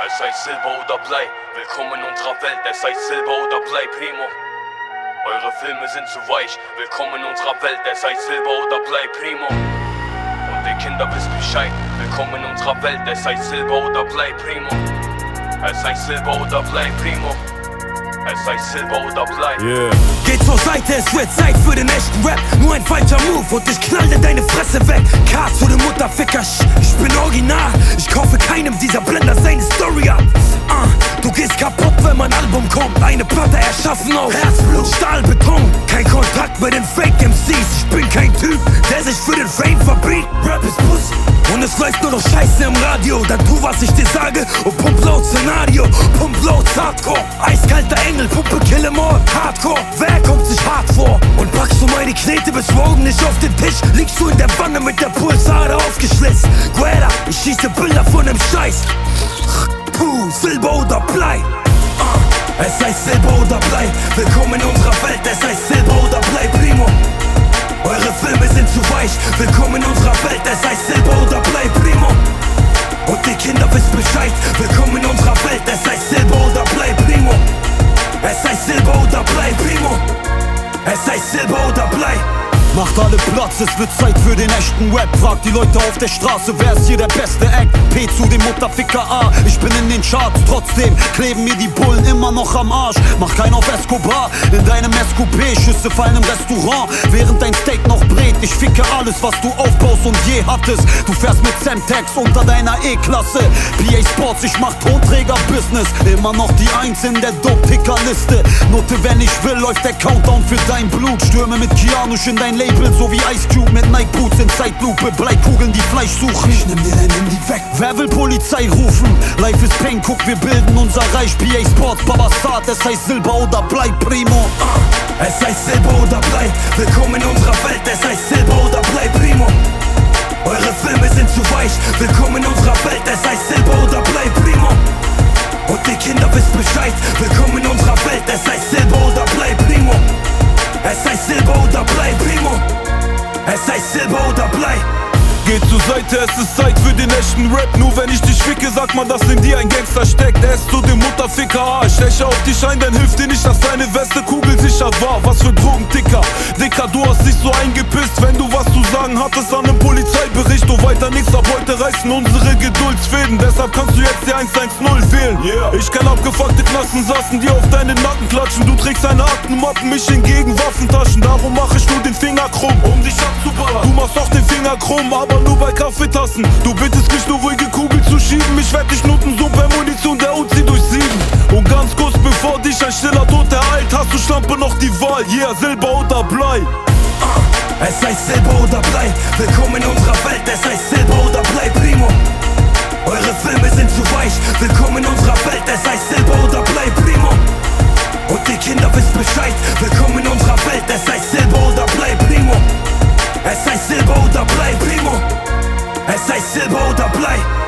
Es sei Silber oder Blei, willkommen in unserer Welt. Es sei Silber oder Blei, Primo. Eure Filme sind zu weich, willkommen in unserer Welt. Es sei Silber oder Blei, Primo. Und die Kinder wissen Bescheid, willkommen in unserer Welt. Es sei Silber oder Blei, Primo. Es sei Silber oder Blei, Primo. Es sei Silber oder Blei. Yeah. Geht zur Seite, es wird Zeit für den echten Rap. Nur ein falscher Move und ich knall dir deine Fresse weg. K zu dem Mutterficker, ich bin original. Ich kaufe keinem dieser Blender seine Story ab. Du gehst kaputt, wenn mein Album kommt. Eine Platte erschaffen aus Herzblut, Stahlbeton. Kein Kontakt mit den Fake MCs. Ich bin kein Typ, der sich für den Fame verbiegt. Rap ist Pussy und es läuft nur noch Scheiße im Radio. Dann tu, was ich dir sage und pump laut Szenario. Pump laut Hardcore, eiskalter Engel, Pumpe kill em all. Hardcore, wer kommt sich hart vor? Und packst du meine Knete bis morgen nicht auf den Tisch? Liegst du in der Wanne mit der Pulsade aufgeschlitzt? Guerra, ich schieße Bilder von dem Scheiß. Puh, Silber oder Blei. Es sei Silber oder Blei, willkommen in unserer Welt. Es sei Silber oder Blei, Primo. Eure Filme sind zu weich, willkommen in unserer Welt. Es sei Silber oder Blei, Primo. Und die Kinder wissen Bescheid, willkommen in unserer Welt. Es sei Silber oder Blei, Primo. Es sei Silber oder Blei, Primo. Es sei Silber oder Blei. Macht alle Platz, es wird Zeit für den echten Rap. Fragt die Leute auf der Straße, wer ist hier der beste Act? P zu dem Mutterficker A, ich bin in den Charts. Trotzdem kleben mir die Bullen immer noch am Arsch. Mach keinen auf Escobar, in deinem SQP. Schüsse fallen im Restaurant, während dein Steak noch brät. Ich ficke alles, was du aufbaust und je hattest. Du fährst mit Semtex unter deiner E-Klasse. PA Sports, ich mach Tonträger-Business. Immer noch die Eins in der Dope-Ticker-Liste. Note, wenn ich will, läuft der Countdown für dein Blut. Stürme mit Kianusch in dein Label, so wie Ice Cube mit Nike Boots in Zeitlupe. Bleikugeln, die Fleisch suchen. Ich nimm dir dein Handy weg. Wer will Polizei rufen? Life is Pain, guck, wir bilden unser Reich. PA Sports, Babasat, es heißt Silber oder Blei, Primo. Es sei Silber oder Blei, willkommen in unserer Welt. Es sei Silber oder Blei, Primo. Eure Filme sind zu weich, willkommen in unserer Welt. Es sei Silber oder Blei, Primo. Und die Kinder wissen Bescheid, willkommen in unserer Welt. Es sei Silber oder Blei, Primo. Es sei Silber oder Blei, Primo. Es sei Silber oder Blei. Geht zur Seite, es ist Zeit für den echten Rap. Nur wenn ich dich ficke, sagt man, dass in dir ein Gangster steckt. Er ist so dem Mutterficker A. Ich steche auf dich ein, dann hilft dir nicht, dass deine Weste kugelsicher war. Was für Drogenticker, Dicker, du hast dich so eingepisst. Wenn du was zu sagen hattest an einem Polizeibericht, du weiter nichts, ab heute reißen unsere Geduldsfäden. Deshalb kannst du jetzt die 110 wählen. Ich kenn abgefuckte Klassensassen, die auf deine Nacken klatschen. Du trägst deine Aktenmappen, mich hingegen Waffentaschen. Darum mach ich nur den Finger krumm, um dich abzuballern. Du machst auch den Finger krumm, aber nur bei Kaffeetassen. Du bittest mich nur ruhige Kugel zu schieben. Ich werd dich nutzen, so per Munition der Uzi durchsieben. Und ganz kurz bevor dich ein stiller Tod ereilt, hast du Schlampe noch die Wahl. Yeah, Silber oder Blei. Es sei Silber oder Blei, willkommen in unserer Welt. Es sei Silber oder Blei, Primo. Eure Filme sind zu weich, willkommen in unserer Welt. Es sei Silber oder Blei, Primo. Und die Kinder wissen Bescheid, willkommen in unserer Welt. Es sei Silber oder Blei, Primo. Es sei Silber oder Blei, Primo. Es sei Silber oder Blei.